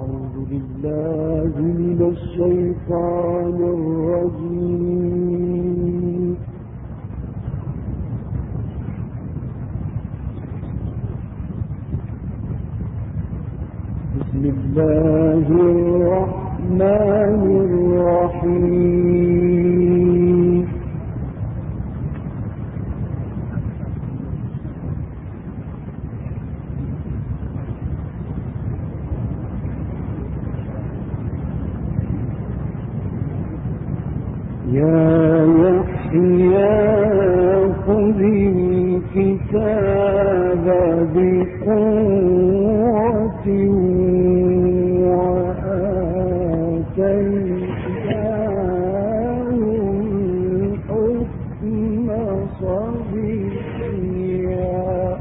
أعوذ بالله من الشيطان الرجيم. بسم الله الرحمن الرحيم. يا يحيى خذ الكتاب بقوة وآتيناه الحكم صبيا.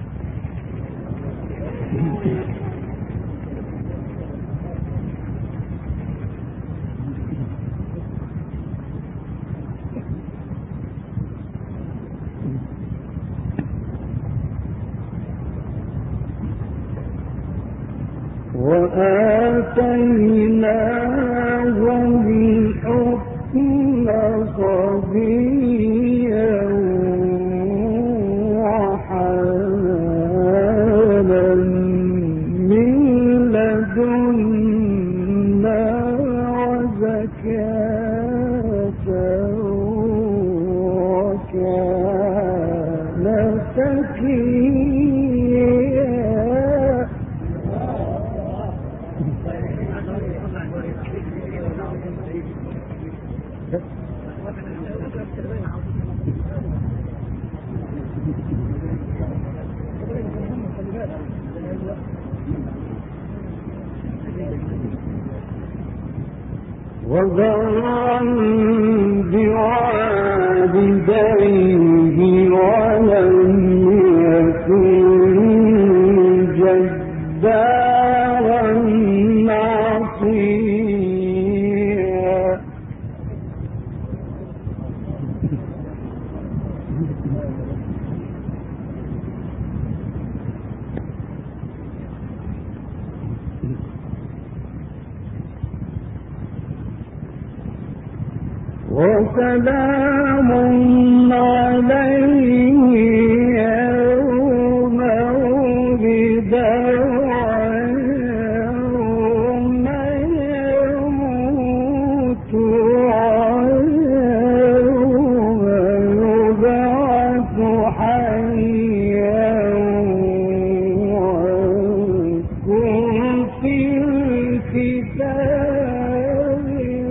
وآتيناه الحكم صبيا وحنانا من لدنا وزكاة وكان تقيا. وبرا بوالديه ولم يكن جبارا عصيا. وسلام عليه يوم ولد ويوم يموت ويوم يبعث حيا واذكر في الكتاب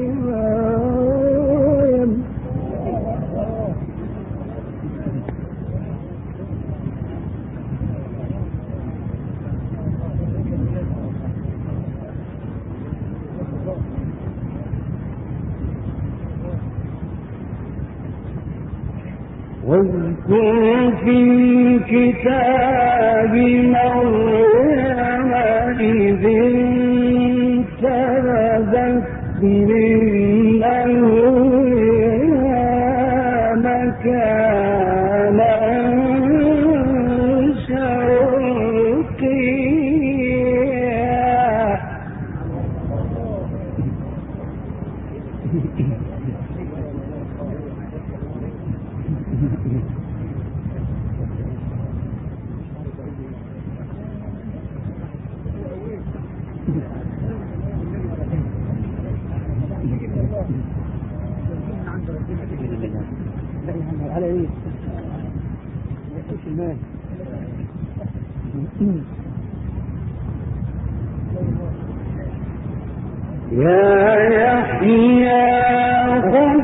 واذكر في الكتاب مريم إذ انتبذت من أهلها مكانا شرقيا. يا يحيى خذ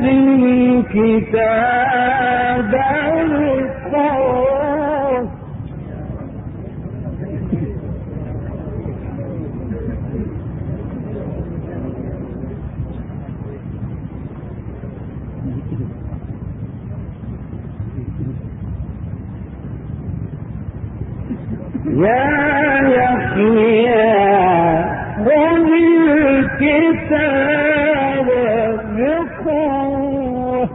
الكتاب بقوة يا يحيى خذ الكتاب بقوة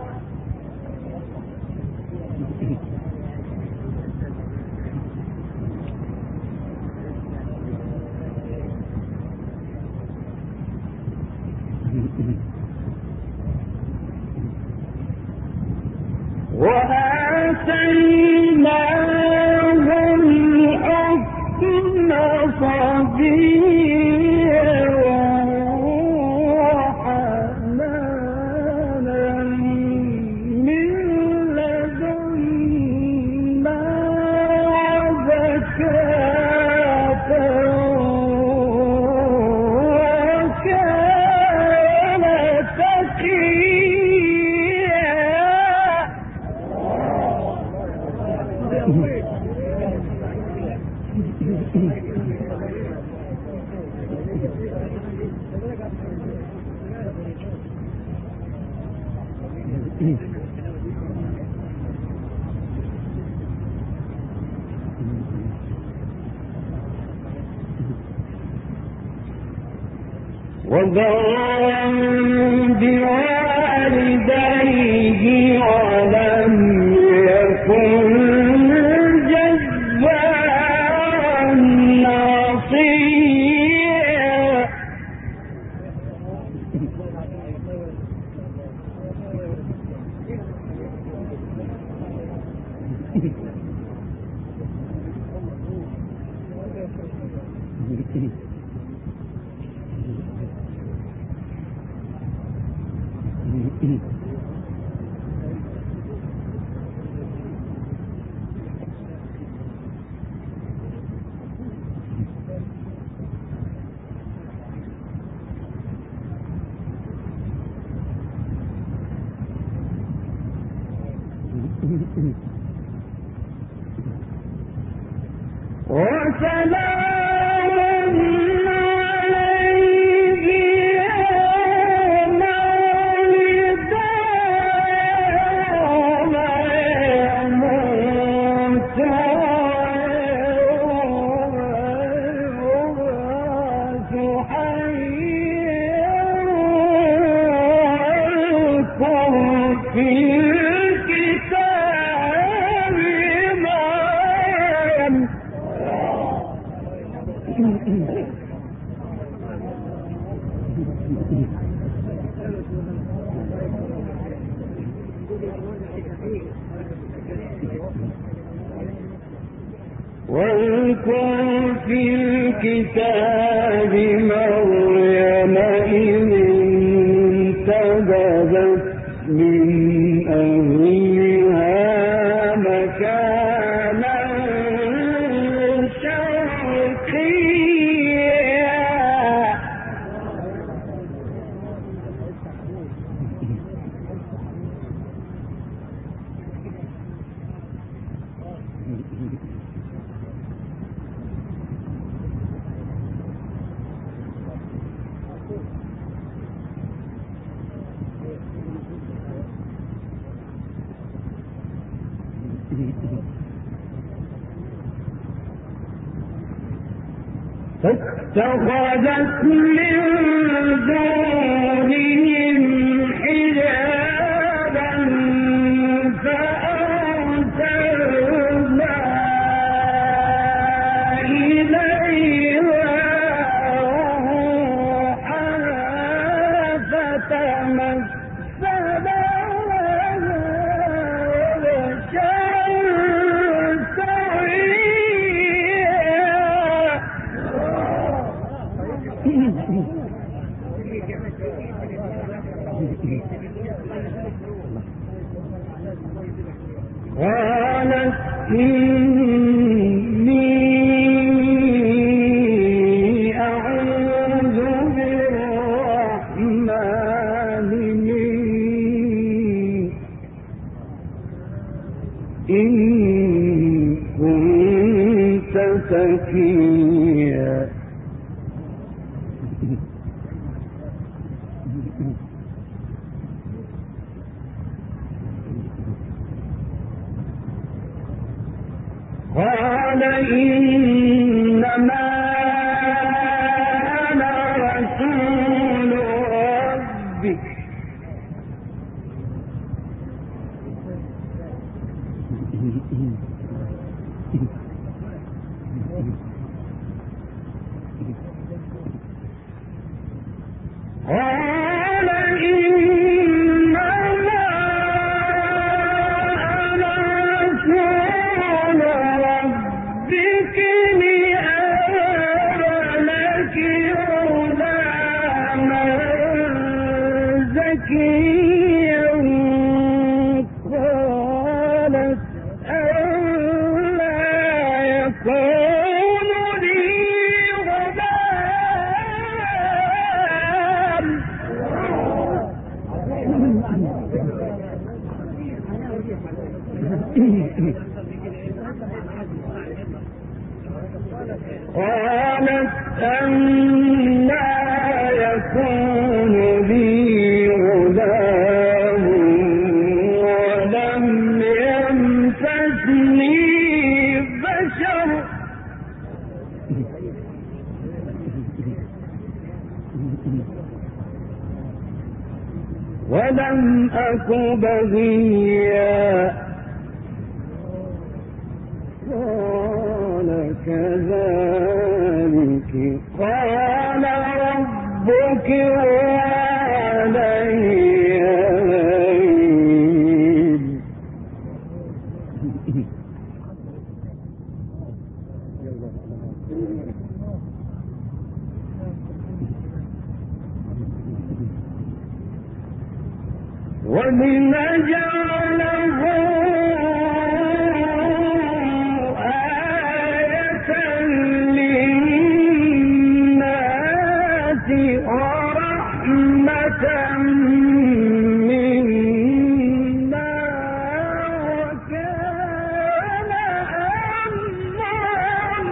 وبرا بوالديه ولم يكن جبارا عصيا. وسلام عليه يوم ولد ويوم يموت ويبعث حيا واذكر في الكتاب مريم واذكر في الكتاب مريم إذ انتبذت من أهلها مكانا شرقيا. فاتخذت من دونهم حجابا فأرسلنا إليها روحنا فتمثل لها بشرا سويا. قالت إني أعوذ بالرحمن منك إن كنت تقيا. قال إنما أنا رسول ربك قال إنما أنا رسول قالت أنى يكون لي غلام ولم يمسسني بشر ولم أك بغيا قال كذلك قال ربك وعلي هين ومن جعله آية للناس ورحمة منا وكان أمرا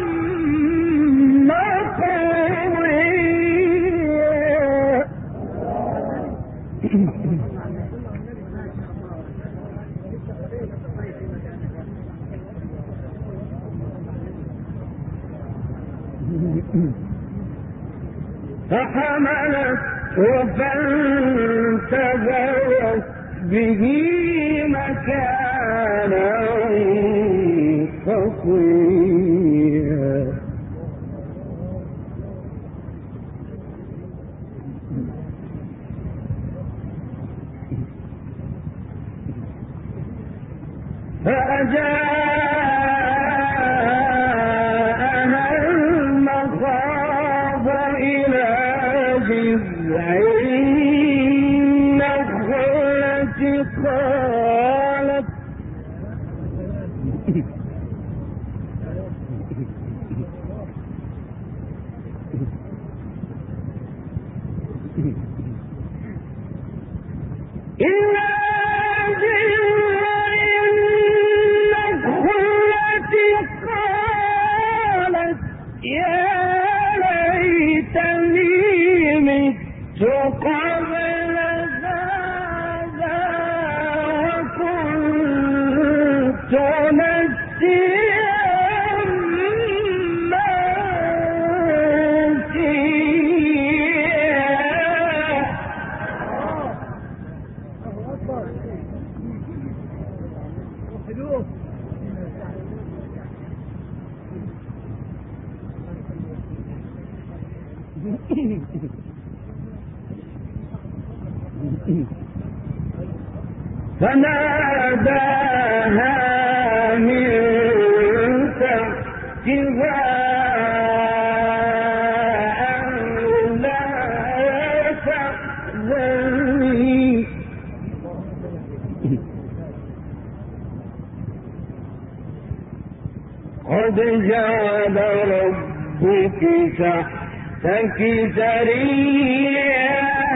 مقضيا. فحملته فانتبذت به مكانا قصيا فأجاءها المخاض إلى جذع النخلة قالت يا ليتني مت قبل هذا وكنت نسيا منسيا. فناداها من تحتها ألا تحزني قد جعل ربك تحتك سريا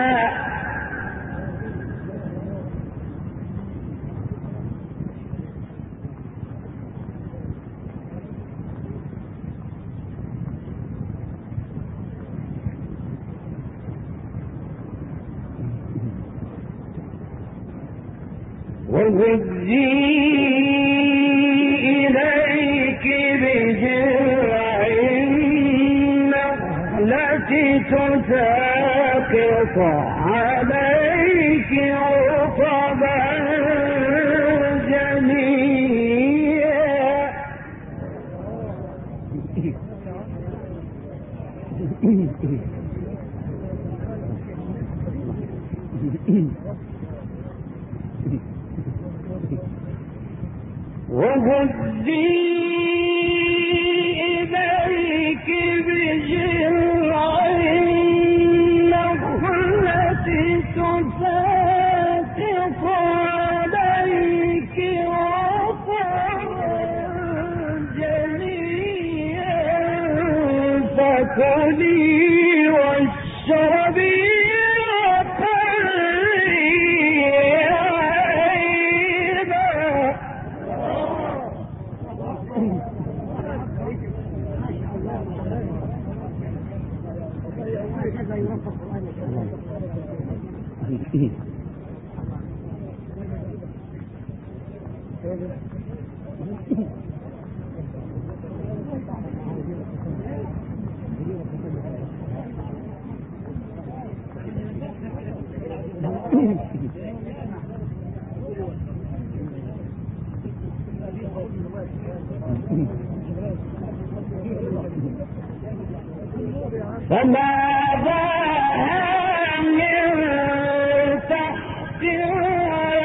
وهزي إليك بجذع النخلة تساقط عليك رطبا جنيا وهزي إليك بجذع النخلة تساقط عليك رطبا جنيا فكلي واشربي وقري عينا فماذا من تحتها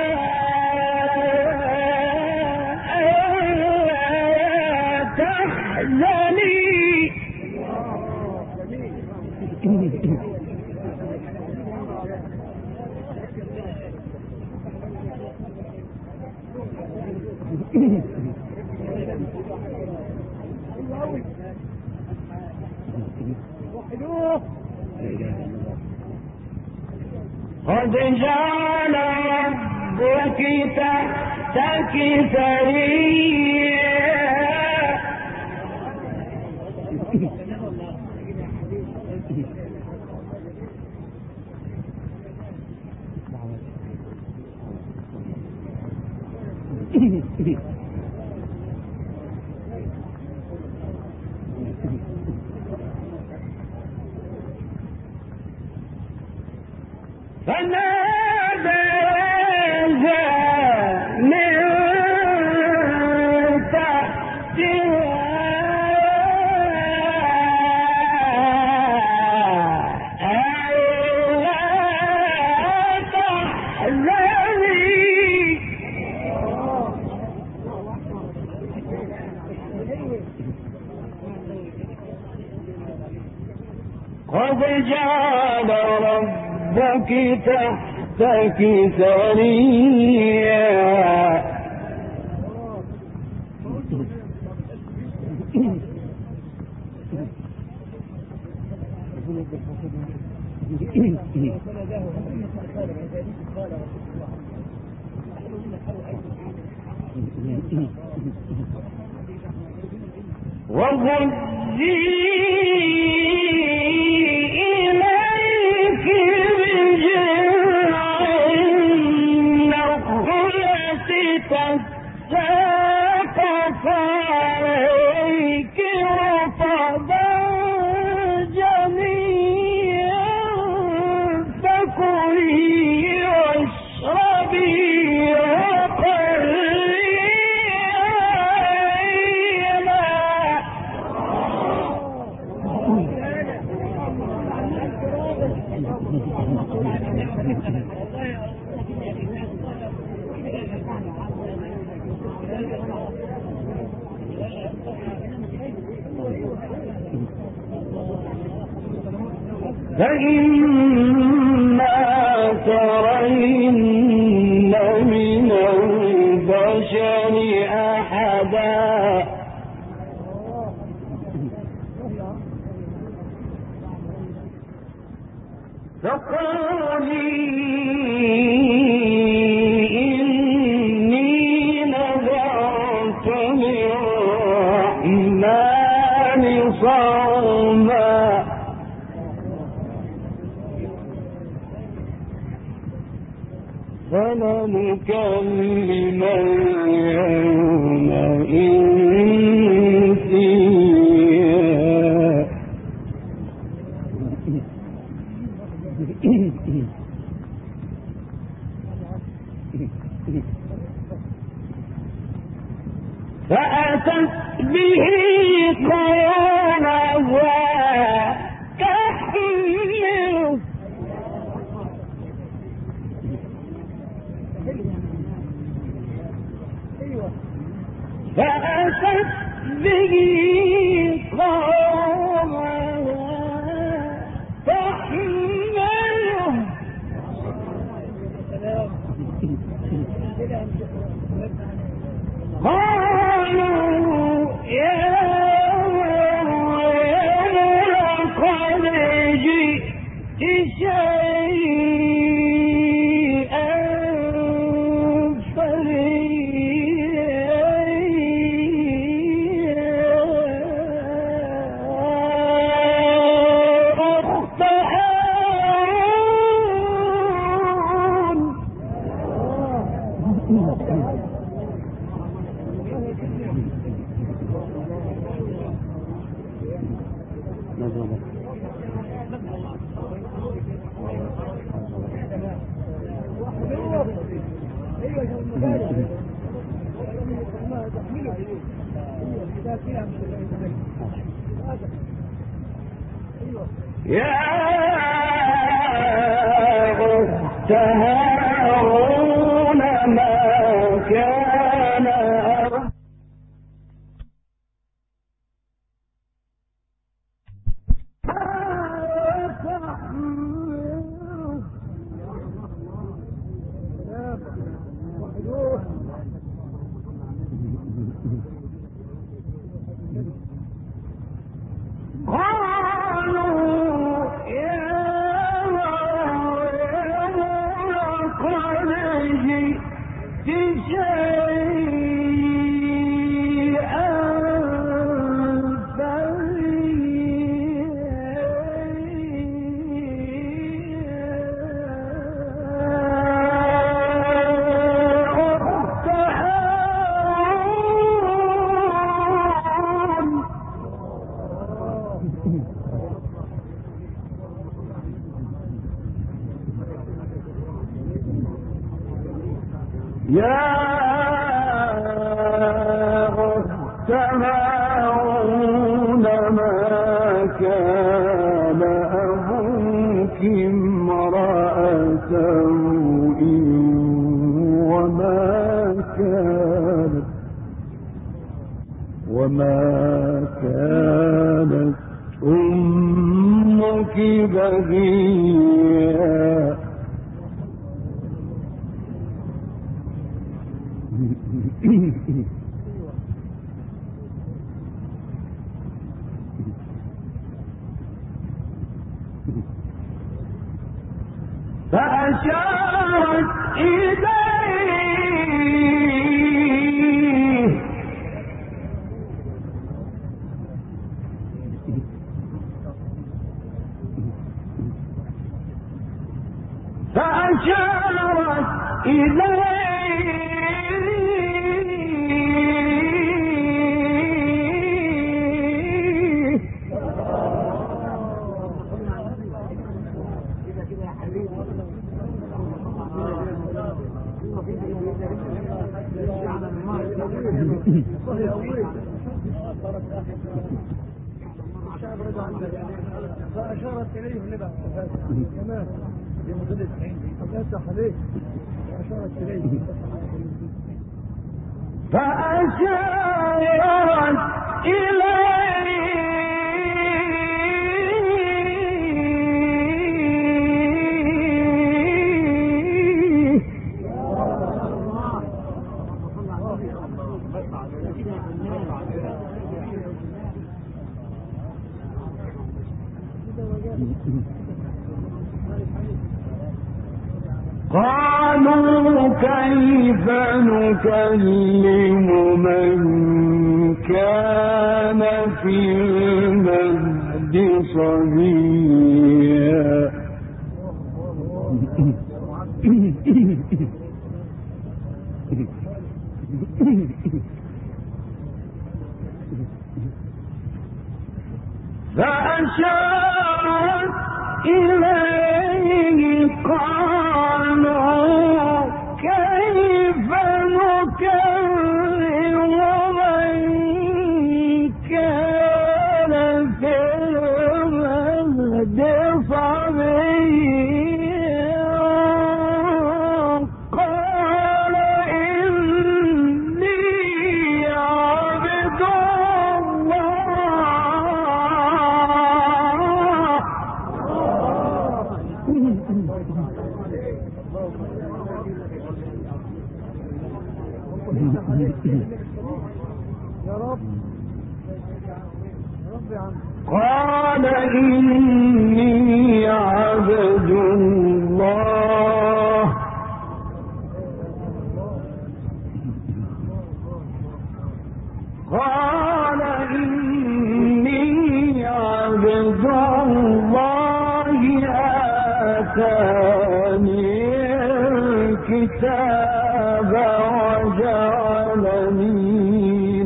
تحزني قد جعل ربك تحتك سريا فناداها من تحتها ألا تحزني قد جعل ربك تحتك سريا وهزي إليك بجذع النخلة تساقط عليك رطبا جنيا فكلي واشربي وقري فإما ترين من البشر أحدا فقولي إني نذرت للرحمن صوما فلنكلم اليوم إنسيا فأتت به قومها تحمله فأتت به قومها تحمله قالوا يا مريم لقد جئت شيئا فريا أخت يا أخت هارون ما كان وما كانت أمك بغيا فأشارت إليه فأشارت إليه لبعض كمان بمدلس فأفتح عليه فأشارت إليه فأشارت قالوا كيف نكلم من كان في المهد صبيا فأشارت إليه قالوا كيف نكلم من كان في المهد صبيا قال إني عبد قال إني عبد الله قال إني عبد الله آتاني الكتاب وجعلني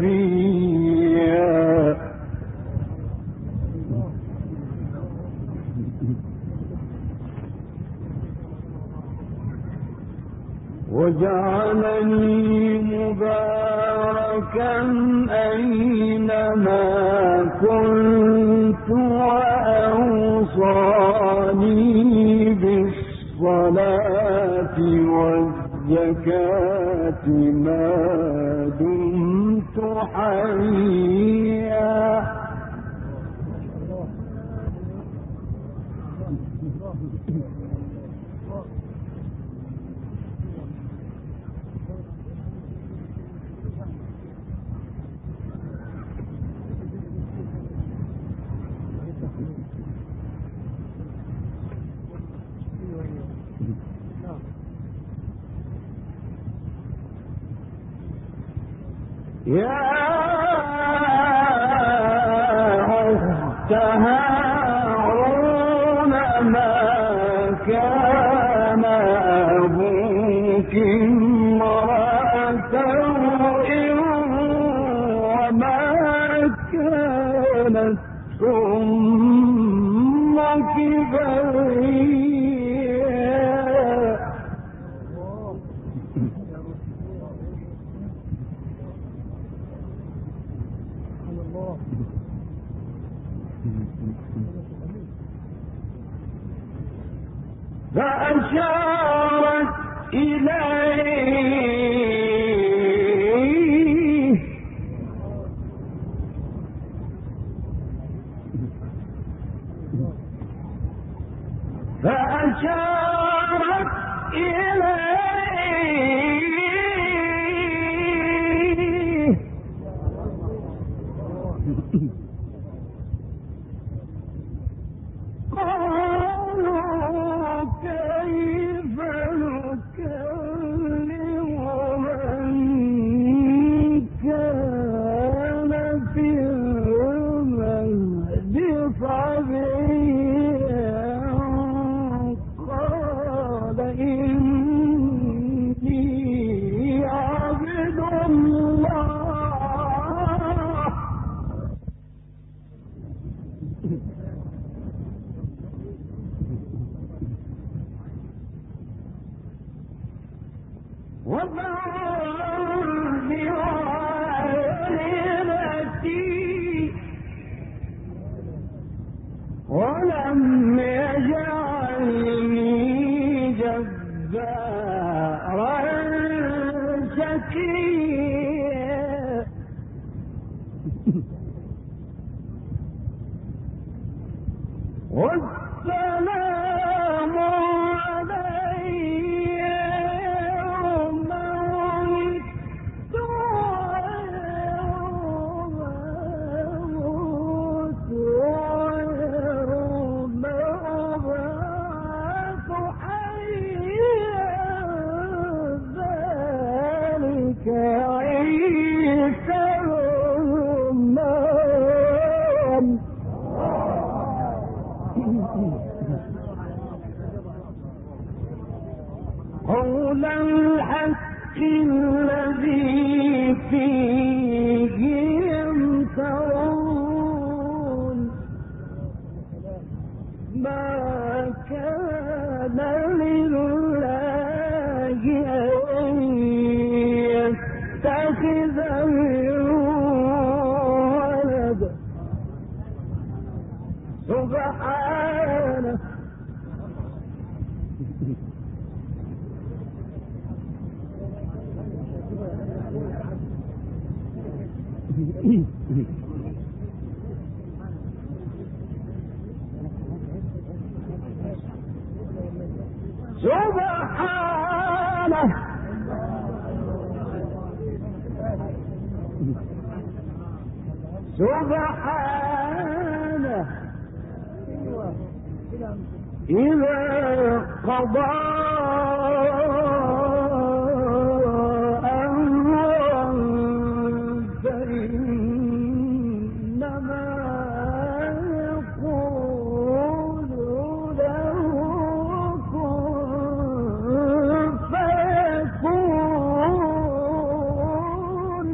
نبيا وجعلني مباركا مباركا أينما كنت وأوصاني بالصلاة والزكاة ما دمت حيا. يا أخت هارون ما كان أبوك امرأ سوء وما كانت أمك بغيا. فأشارت إليه قالوا كيف نكلم من كان في المهد صبيا. قال إني عبد الله وبرا بوالدتي ولم يجعلني جبارا شقيا. والسلام علي يوم ولدت ويوم أموت ويوم أبعث حيا. ذلك عيسى ابن مريم قول الحق الذي فيه يمترون. ما كان لله أن يتخذ من ولد سبحانه سبحانه سبحانه إذا قضى أمرا فإنما يقول له كن فيكون.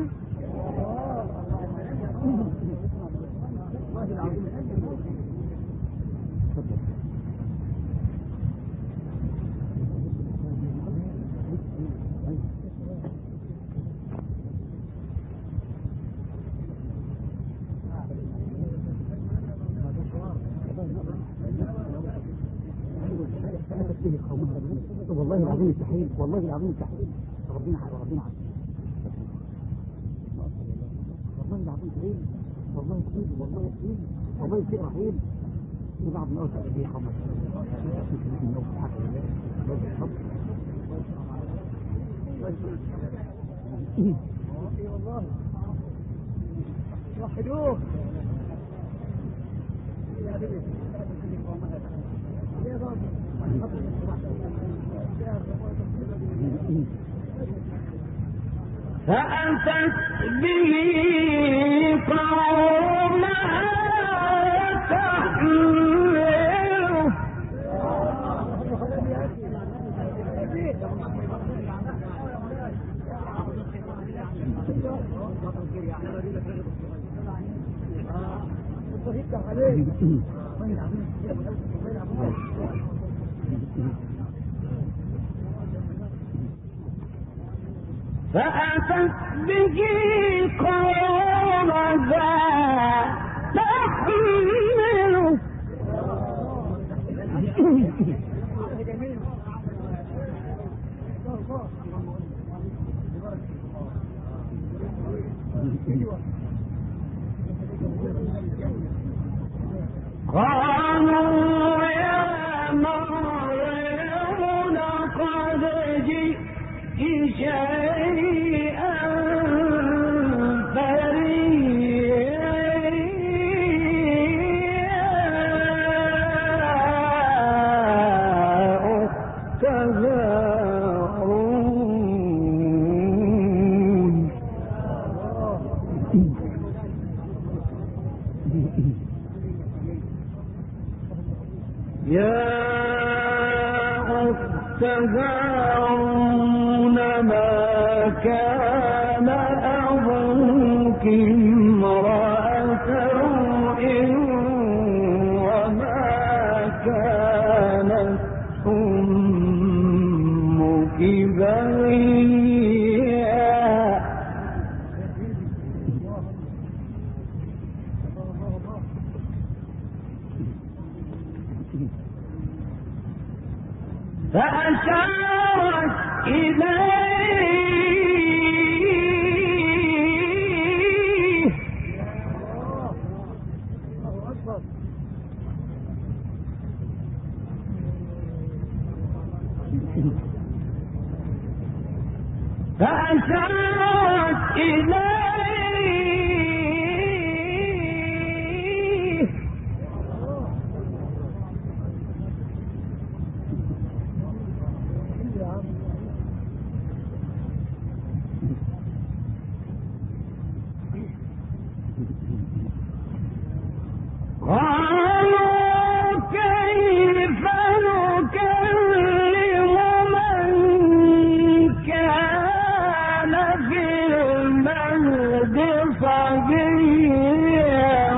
تشتهي قومها والله العظيم التحيل، والله العظيم التحيل. ربنا عارف، والله العظيم تحيل، والله تحيل، والله تحيل، والله شيء رحيل. في بعض الناس اللي قومها والله وحدوه فأتت به قومها تحمله فأتت به قومها تحمله قالوا يا مريم لقد جئت شيئا فريا تهارون يا أخت هارون ما كان أبوك امرأ سوء وما كانت أمك بغيا فأشارت إليه فأشارت إليه قالوا كيف نكلم من كان في المهد صبيا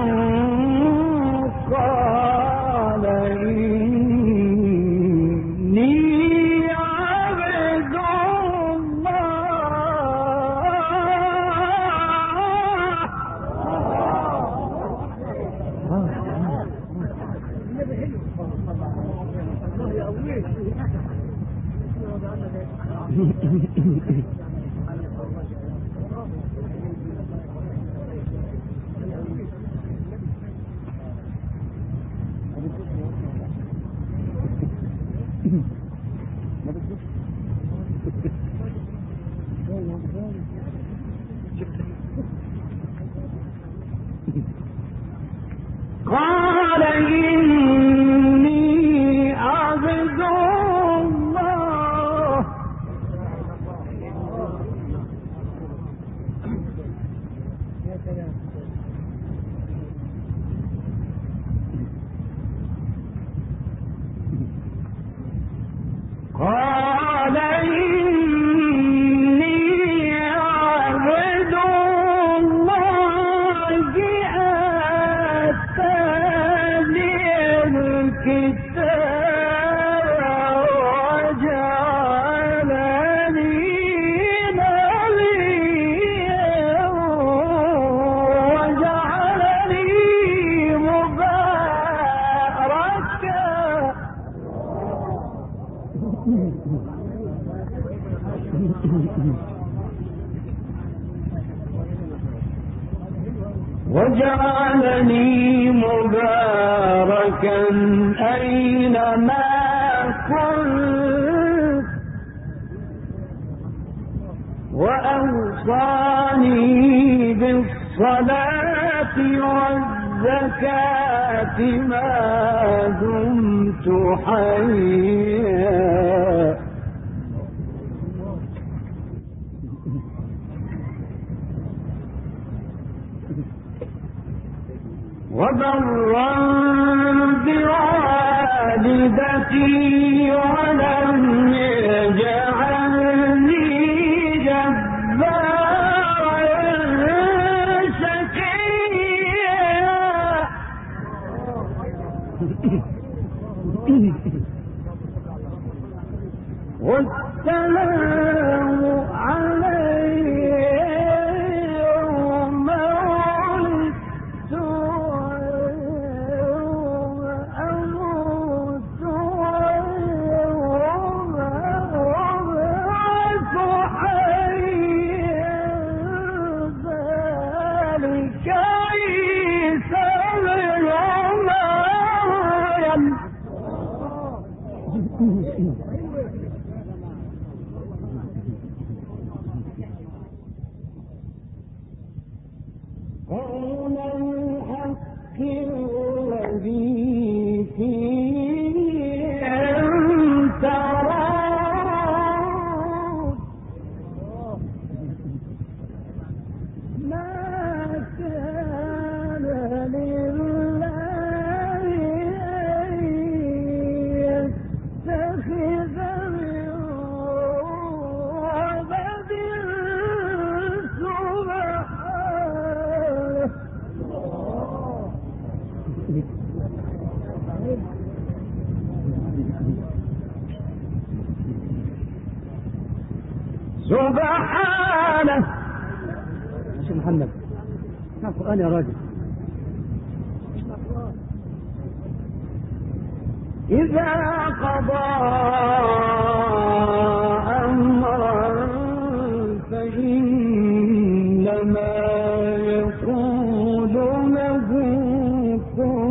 قال إني عبد قال إني عبد الله قال إني عبد الله آتاني الكتاب وجعلني نبيا وجعلني مباركا أينما كنت وأوصاني بالصلاة والزكاة ما دمت حيا وبرا بوالدتي ولم يجعلني جبارا شقيا والسلام علي يوم ولدت ويوم أموت ويوم أبعث حيا ذلك عيسى بن مريم. قول الحق الذي فيه أنت راض ما كان لله أن يتخذ من ولد سبحانه. شيخ محمد اسمع القرآن يا راجل. إذا قضى أمرا فإنما يقول له كن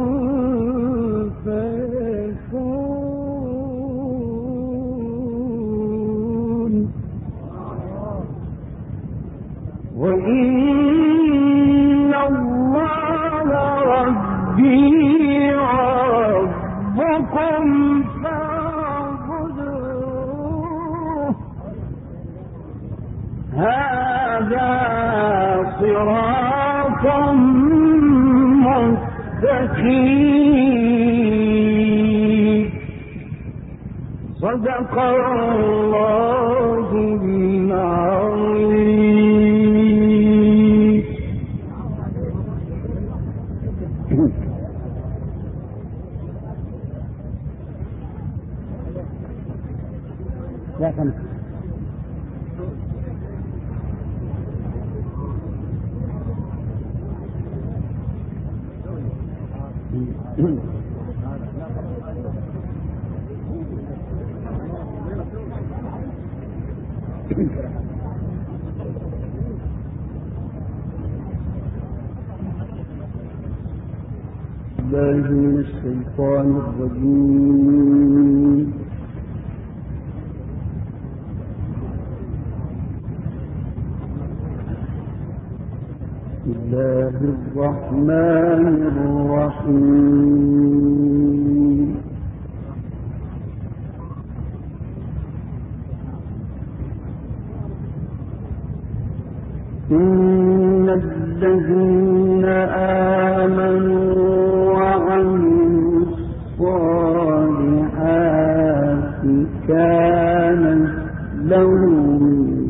فيكون وإن الله ربي وربكم فاعبدوه هذا صراط مستقيم. صدق الله العظيم. لا خمس الله من الشيطان الرجيم. بسم الله الرحمن الرحيم. إن الذين آمنوا وعملوا الصالحات كانت لهم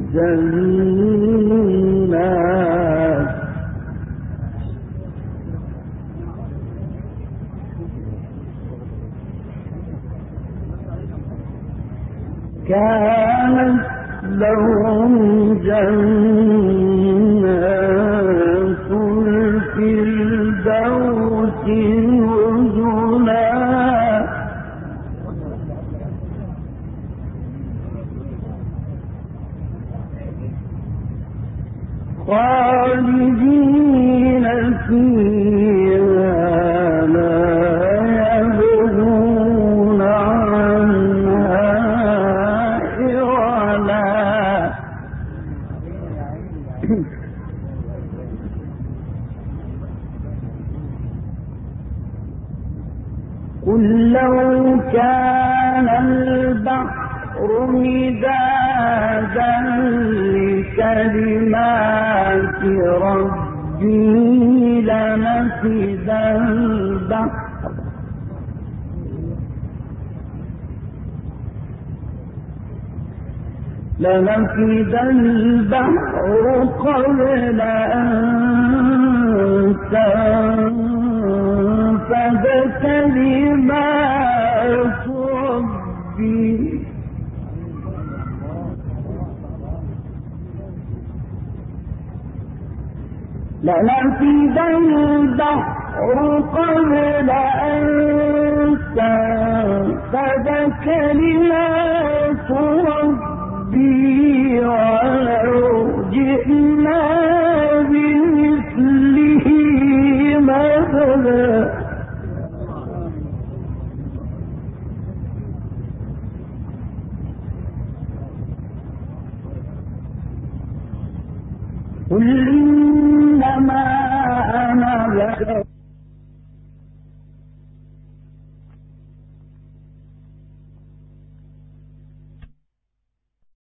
جنات الفردوس نزلا خالدين فيها قل لو كان البحر مدادا لكلمات ربي لنفد البحر قبل أن تنفد كلمات ربي لنفد البحر قبل أن تنفد كلمات ربي ولو جئنا بمثله مددا قل إنما أنا بشر